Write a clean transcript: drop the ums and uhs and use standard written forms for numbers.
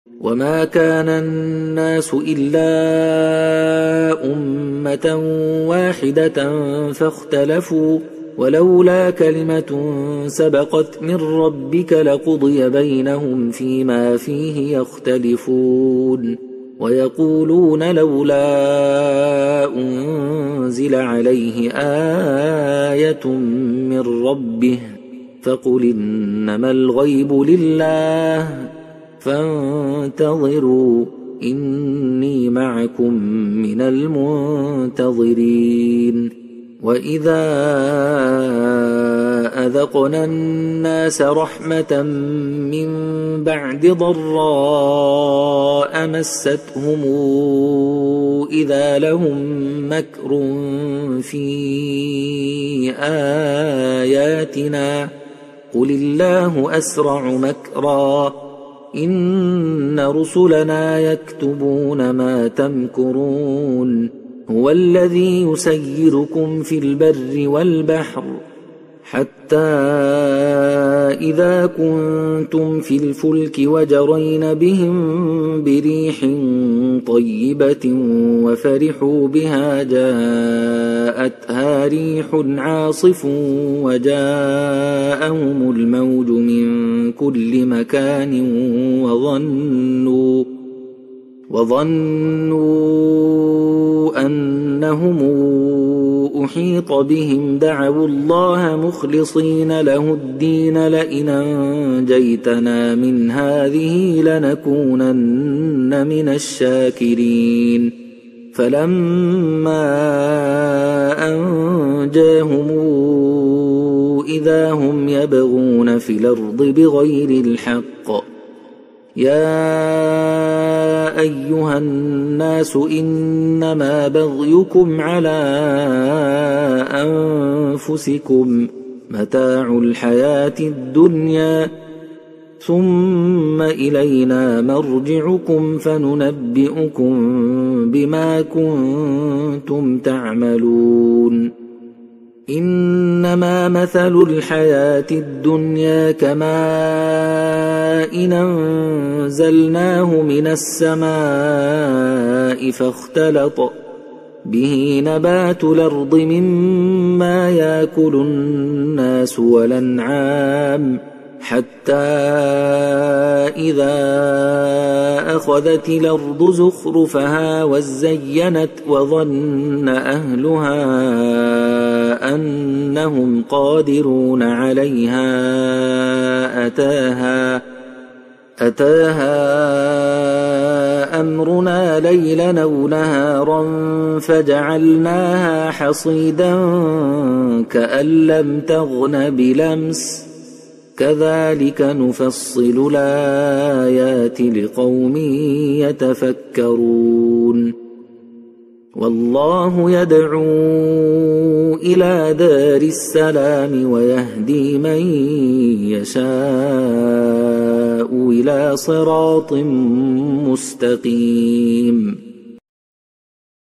وما كان الناس إلا أمة واحدة فاختلفوا ولولا كلمة سبقت من ربك لقضي بينهم فيما فيه يختلفون ويقولون لولا أنزل عليه آية من ربه فقل إنما الغيب لله فانتظروا إني معكم من المنتظرين وإذا أذقنا الناس رحمة من بعد ضراء مستهم إذا لهم مكر في آياتنا قل الله أسرع مكرا إن رسلنا يكتبون ما تمكرون هو الذي يسيركم في البر والبحر حتى إذا كنتم في الفلك وجرين بهم بريح طيبة وفرحوا بها جاءتها ريح عاصف وجاءهم الموج من كل مكان وظنوا أنهم أحيط بهم دعوا الله مخلصين له الدين لئن أنجيتنا من هذه لنكونن من الشاكرين فلما أنجاهم إذا هم يبغون في الأرض بغير الحق يا أيها الناس إنما بغيكم على أنفسكم متاع الحياة الدنيا ثم إلينا مرجعكم فننبئكم بما كنتم تعملون إنما مثل الحياة الدنيا كماء أنزلناه من السماء فاختلط به نبات الأرض مما يأكل الناس والأنعام حتى إذا أخذت الأرض زخرفها وزينت وظن أهلها أنهم قادرون عليها أتاها أمرنا ليلا أو نهارا فجعلناها حصيدا كأن لم تغن بلمس كذلك نفصل الآيات لقوم يتفكرون والله يدعو إلى دار السلام ويهدي من يشاء إلى صراط مستقيم